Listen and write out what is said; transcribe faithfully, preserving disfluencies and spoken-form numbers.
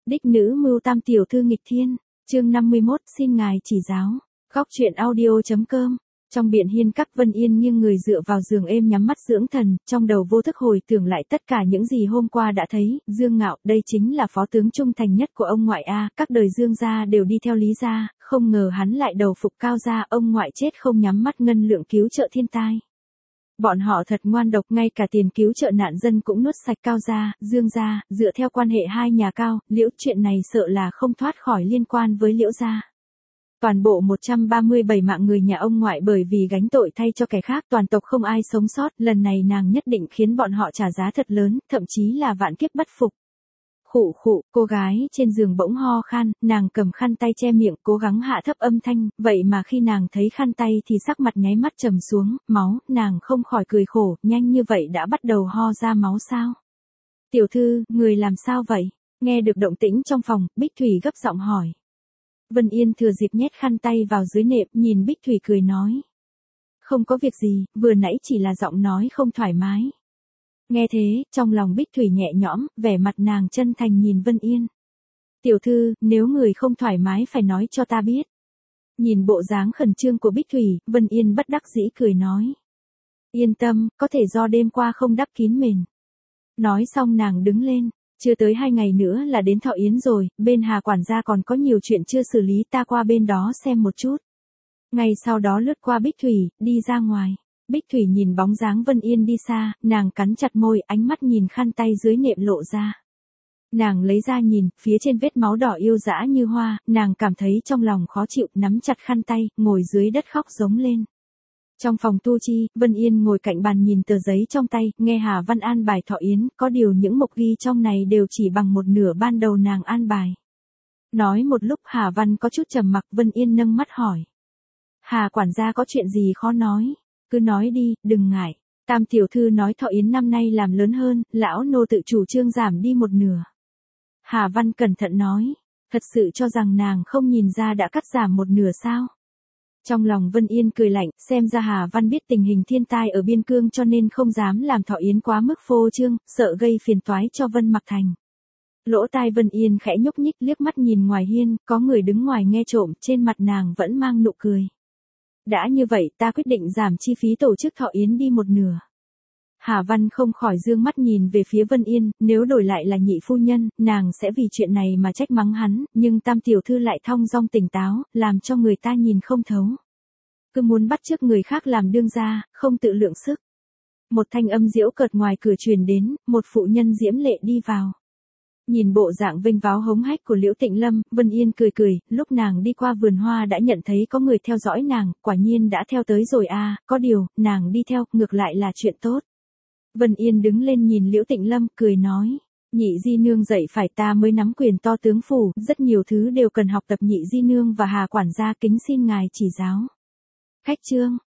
Đích nữ mưu tam tiểu thư nghịch thiên, chương năm mươi mốt, xin ngài chỉ giáo. Góc truyện audio.com. Trong biện hiên các, Vân Yên nghiêng người dựa vào giường êm nhắm mắt dưỡng thần, trong đầu vô thức hồi tưởng lại tất cả những gì hôm qua đã thấy. Dương Ngạo, đây chính là phó tướng trung thành nhất của ông ngoại a, các đời Dương gia đều đi theo Lý gia, không ngờ hắn lại đầu phục Cao gia, ông ngoại chết không nhắm mắt ngân lượng cứu trợ thiên tai. Bọn họ thật ngoan độc, ngay cả tiền cứu trợ nạn dân cũng nuốt sạch Cao gia, Dương gia, dựa theo quan hệ hai nhà Cao, Liễu, chuyện này sợ là không thoát khỏi liên quan với Liễu gia. Toàn bộ một trăm ba mươi bảy mạng người nhà ông ngoại bởi vì gánh tội thay cho kẻ khác, toàn tộc không ai sống sót, lần này nàng nhất định khiến bọn họ trả giá thật lớn, thậm chí là vạn kiếp bất phục. Khụ khụ, cô gái trên giường bỗng ho khan, nàng cầm khăn tay che miệng, cố gắng hạ thấp âm thanh, vậy mà khi nàng thấy khăn tay thì sắc mặt nháy mắt trầm xuống, máu, nàng không khỏi cười khổ, nhanh như vậy đã bắt đầu ho ra máu sao? Tiểu thư, người làm sao vậy? Nghe được động tĩnh trong phòng, Bích Thủy gấp giọng hỏi. Vân Yên thừa dịp nhét khăn tay vào dưới nệm, nhìn Bích Thủy cười nói. Không có việc gì, vừa nãy chỉ là giọng nói không thoải mái. Nghe thế, trong lòng Bích Thủy nhẹ nhõm, vẻ mặt nàng chân thành nhìn Vân Yên. Tiểu thư, nếu người không thoải mái phải nói cho ta biết. Nhìn bộ dáng khẩn trương của Bích Thủy, Vân Yên bất đắc dĩ cười nói. Yên tâm, có thể do đêm qua không đắp kín mền. Nói xong nàng đứng lên. Chưa tới hai ngày nữa là đến Thọ Yến rồi, bên Hà quản gia còn có nhiều chuyện chưa xử lý, ta qua bên đó xem một chút. Ngay sau đó lướt qua Bích Thủy, đi ra ngoài. Bích Thủy nhìn bóng dáng Vân Yên đi xa, nàng cắn chặt môi, ánh mắt nhìn khăn tay dưới nệm lộ ra. Nàng lấy ra nhìn, phía trên vết máu đỏ yêu dã như hoa, nàng cảm thấy trong lòng khó chịu, nắm chặt khăn tay, ngồi dưới đất khóc giống lên. Trong phòng tu chi, Vân Yên ngồi cạnh bàn nhìn tờ giấy trong tay, nghe Hà Văn an bài Thọ Yến, có điều những mục ghi trong này đều chỉ bằng một nửa ban đầu nàng an bài. Nói một lúc Hà Văn có chút trầm mặc, Vân Yên nâng mắt hỏi. Hà quản gia có chuyện gì khó nói, cứ nói đi, đừng ngại. Tam tiểu thư nói Thọ Yến năm nay làm lớn hơn, lão nô tự chủ trương giảm đi một nửa. Hà Văn cẩn thận nói, thật sự cho rằng nàng không nhìn ra đã cắt giảm một nửa sao? Trong lòng Vân Yên cười lạnh, xem ra Hà Văn biết tình hình thiên tai ở biên cương cho nên không dám làm Thọ Yến quá mức phô trương, sợ gây phiền toái cho Vân Mặc Thành. Lỗ tai Vân Yên khẽ nhúc nhích, liếc mắt nhìn ngoài hiên, có người đứng ngoài nghe trộm, trên mặt nàng vẫn mang nụ cười. Đã như vậy, ta quyết định giảm chi phí tổ chức Thọ Yến đi một nửa. Hà Văn không khỏi dương mắt nhìn về phía Vân Yên, nếu đổi lại là nhị phu nhân, nàng sẽ vì chuyện này mà trách mắng hắn, nhưng Tam tiểu thư lại thong dong tỉnh táo, làm cho người ta nhìn không thấu. Cứ muốn bắt chước người khác làm đương gia, không tự lượng sức. Một thanh âm giễu cợt ngoài cửa truyền đến, một phụ nhân diễm lệ đi vào. Nhìn bộ dạng vênh váo hống hách của Liễu Tịnh Lâm, Vân Yên cười cười, lúc nàng đi qua vườn hoa đã nhận thấy có người theo dõi nàng, quả nhiên đã theo tới rồi a, có điều, nàng đi theo, ngược lại là chuyện tốt. Vân Yên đứng lên nhìn Liễu Tịnh Lâm, cười nói, nhị di nương dạy phải ta mới nắm quyền to tướng phủ, rất nhiều thứ đều cần học tập nhị di nương và Hà quản gia, kính xin ngài chỉ giáo. Khách trương,